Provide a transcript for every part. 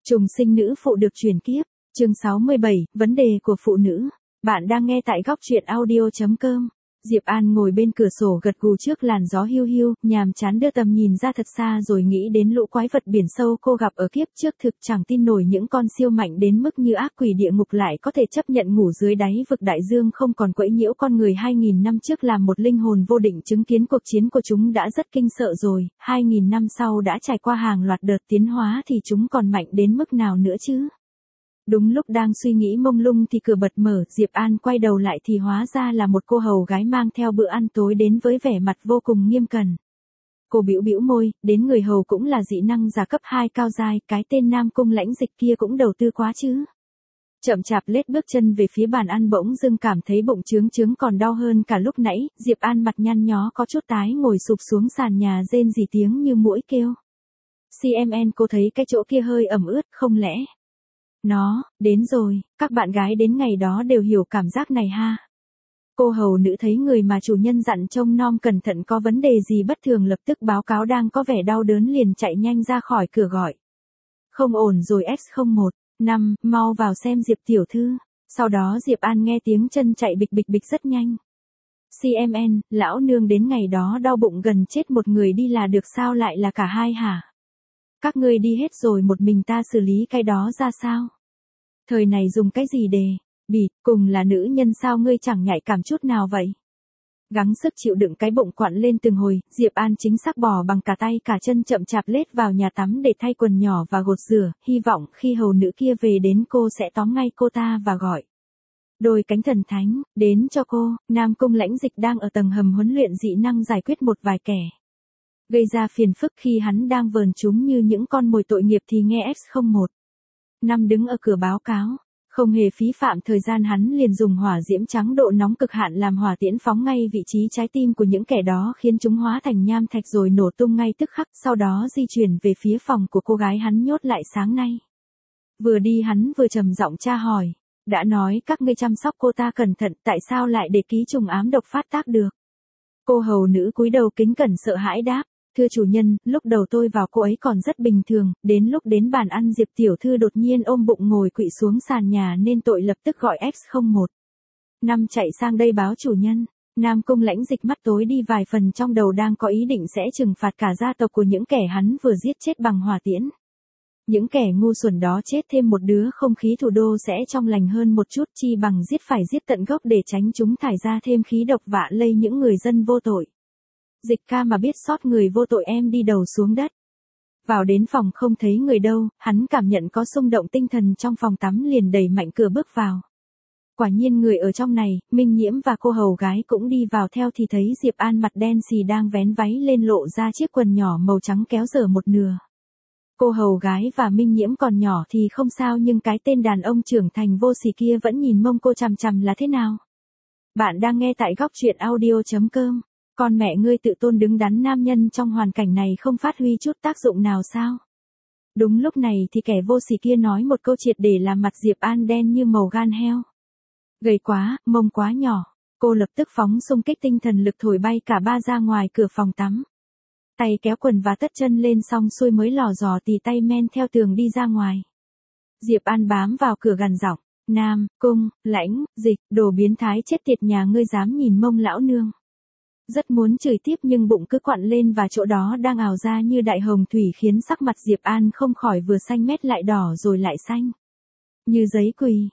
Trùng sinh nữ phụ được chuyển kiếp, chương 67, vấn đề của phụ nữ. Bạn đang nghe tại góc truyện audio.com. Diệp An ngồi bên cửa sổ gật gù trước làn gió hiu hiu, nhàm chán đưa tầm nhìn ra thật xa rồi nghĩ đến lũ quái vật biển sâu cô gặp ở kiếp trước, thực chẳng tin nổi những con siêu mạnh đến mức như ác quỷ địa ngục lại có thể chấp nhận ngủ dưới đáy vực đại dương không còn quấy nhiễu con người. 2000 năm trước làm một linh hồn vô định chứng kiến cuộc chiến của chúng đã rất kinh sợ rồi, 2000 năm sau đã trải qua hàng loạt đợt tiến hóa thì chúng còn mạnh đến mức nào nữa chứ? Đúng lúc đang suy nghĩ mông lung thì cửa bật mở, Diệp An quay đầu lại thì hóa ra là một cô hầu gái mang theo bữa ăn tối đến với vẻ mặt vô cùng nghiêm cẩn. Cô bĩu bĩu môi, đến người hầu cũng là dị năng giả cấp 2 cao giai, cái tên Nam Cung Lãnh Dịch kia cũng đầu tư quá chứ. Chậm chạp lết bước chân về phía bàn ăn, bỗng dưng cảm thấy bụng trướng trướng còn đau hơn cả lúc nãy, Diệp An mặt nhăn nhó có chút tái ngồi sụp xuống sàn nhà rên rỉ tiếng như muỗi kêu. CMN, cô thấy cái chỗ kia hơi ẩm ướt, không lẽ nó đến rồi? Các bạn gái đến ngày đó đều hiểu cảm giác này ha. Cô hầu nữ thấy người mà chủ nhân dặn trông nom cẩn thận có vấn đề gì bất thường lập tức báo cáo đang có vẻ đau đớn, liền chạy nhanh ra khỏi cửa gọi. Không ổn rồi X01, 5, mau vào xem Diệp tiểu thư. Sau đó Diệp An nghe tiếng chân chạy bịch bịch bịch rất nhanh. CMN, lão nương đến ngày đó đau bụng gần chết một người đi là được sao lại là cả hai hả? Các ngươi đi hết rồi một mình ta xử lý cái đó ra sao? Thời này dùng cái gì để bịt, cùng là nữ nhân sao ngươi chẳng nhạy cảm chút nào vậy? Gắng sức chịu đựng cái bụng quặn lên từng hồi, Diệp An chính xác bò bằng cả tay cả chân chậm chạp lết vào nhà tắm để thay quần nhỏ và gột rửa, hy vọng khi hầu nữ kia về đến cô sẽ tóm ngay cô ta và gọi đôi cánh thần thánh đến cho cô. Nam Cung Lãnh Dịch đang ở tầng hầm huấn luyện dị năng giải quyết một vài kẻ gây ra phiền phức, khi hắn đang vờn chúng như những con mồi tội nghiệp thì nghe X01 5 đứng ở cửa báo cáo. Không hề phí phạm thời gian, hắn liền dùng hỏa diễm trắng độ nóng cực hạn làm hỏa tiễn phóng ngay vị trí trái tim của những kẻ đó, khiến chúng hóa thành nham thạch rồi nổ tung ngay tức khắc, sau đó di chuyển về phía phòng của cô gái hắn nhốt lại sáng nay. Vừa đi hắn vừa trầm giọng tra hỏi, đã nói các ngươi chăm sóc cô ta cẩn thận, tại sao lại để ký trùng ám độc phát tác được? Cô hầu nữ cúi đầu kính cẩn sợ hãi đáp, thưa chủ nhân, lúc đầu tôi vào cô ấy còn rất bình thường, đến lúc đến bàn ăn Diệp tiểu thư đột nhiên ôm bụng ngồi quỵ xuống sàn nhà nên tội lập tức gọi X01 5 chạy sang đây báo chủ nhân. Nam Cung Lãnh Dịch mắt tối đi vài phần, trong đầu đang có ý định sẽ trừng phạt cả gia tộc của những kẻ hắn vừa giết chết bằng hỏa tiễn. Những kẻ ngu xuẩn đó chết thêm một đứa, không khí thủ đô sẽ trong lành hơn một chút, chi bằng giết phải giết tận gốc để tránh chúng thải ra thêm khí độc vạ lây những người dân vô tội. Dịch ca mà biết sót người vô tội em đi đầu xuống đất. Vào đến phòng không thấy người đâu, hắn cảm nhận có xung động tinh thần trong phòng tắm liền đẩy mạnh cửa bước vào. Quả nhiên người ở trong này, Minh Nhiễm và cô hầu gái cũng đi vào theo thì thấy Diệp An mặt đen xì đang vén váy lên lộ ra chiếc quần nhỏ màu trắng kéo dở một nửa. Cô hầu gái và Minh Nhiễm còn nhỏ thì không sao, nhưng cái tên đàn ông trưởng thành vô sỉ kia vẫn nhìn mông cô chằm chằm là thế nào? Bạn đang nghe tại góc truyện audio.com. Con mẹ ngươi, tự tôn đứng đắn nam nhân trong hoàn cảnh này không phát huy chút tác dụng nào sao? Đúng lúc này thì kẻ vô sỉ kia nói một câu triệt để làm mặt Diệp An đen như màu gan heo. Gầy quá, mông quá nhỏ. Cô lập tức phóng xung kích tinh thần lực thổi bay cả ba ra ngoài cửa phòng tắm. Tay kéo quần và tất chân lên xong xuôi mới lò dò tì tay men theo tường đi ra ngoài. Diệp An bám vào cửa gằn giọng, Nam Cung Lãnh Dịch, đồ biến thái chết tiệt nhà ngươi dám nhìn mông lão nương. Rất muốn chửi tiếp nhưng bụng cứ quặn lên và chỗ đó đang ào ra như đại hồng thủy khiến sắc mặt Diệp An không khỏi vừa xanh mét lại đỏ rồi lại xanh. Như giấy quỳ,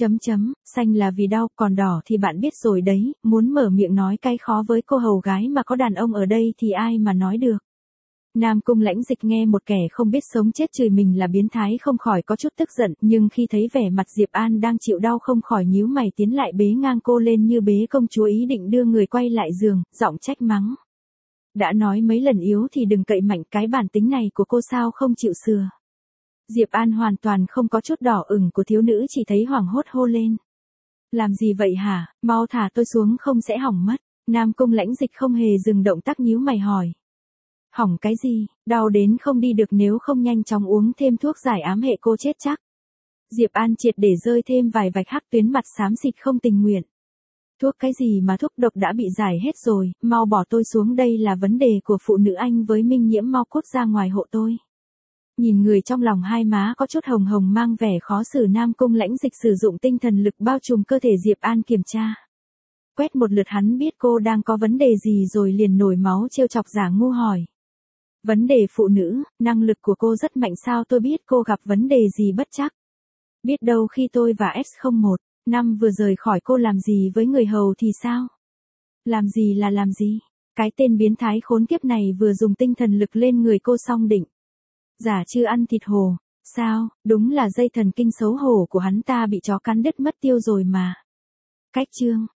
xanh là vì đau, còn đỏ thì bạn biết rồi đấy, muốn mở miệng nói cay khó với cô hầu gái mà có đàn ông ở đây thì ai mà nói được. Nam Cung Lãnh Dịch nghe một kẻ không biết sống chết chửi mình là biến thái không khỏi có chút tức giận, nhưng khi thấy vẻ mặt Diệp An đang chịu đau không khỏi nhíu mày tiến lại bế ngang cô lên như bế công chúa, ý định đưa người quay lại giường, giọng trách mắng. Đã nói mấy lần yếu thì đừng cậy mạnh, cái bản tính này của cô sao không chịu sửa. Diệp An hoàn toàn không có chút đỏ ửng của thiếu nữ, chỉ thấy hoảng hốt hô lên. Làm gì vậy hả, mau thả tôi xuống không sẽ hỏng mất. Nam Cung Lãnh Dịch không hề dừng động tác nhíu mày hỏi. Hỏng cái gì, đau đến không đi được, nếu không nhanh chóng uống thêm thuốc giải ám hệ cô chết chắc. Diệp An triệt để rơi thêm vài vạch hắc tuyến, mặt xám xịt không tình nguyện. Thuốc cái gì mà thuốc độc đã bị giải hết rồi, mau bỏ tôi xuống, đây là vấn đề của phụ nữ, anh với Minh Nhiễm mau cút ra ngoài hộ tôi. Nhìn người trong lòng hai má có chút hồng hồng mang vẻ khó xử Nam Cung Lãnh Dịch sử dụng tinh thần lực bao trùm cơ thể Diệp An kiểm tra. Quét một lượt hắn biết cô đang có vấn đề gì rồi liền nổi máu trêu chọc giả ngu hỏi. Vấn đề phụ nữ, năng lực của cô rất mạnh sao tôi biết cô gặp vấn đề gì bất trắc. Biết đâu khi tôi và X01, năm vừa rời khỏi cô làm gì với người hầu thì sao? Làm gì là làm gì? Cái tên biến thái khốn kiếp này vừa dùng tinh thần lực lên người cô xong định. Giả chưa ăn thịt hồ, sao, đúng là dây thần kinh xấu hổ của hắn ta bị chó cắn đứt mất tiêu rồi mà. Cách chương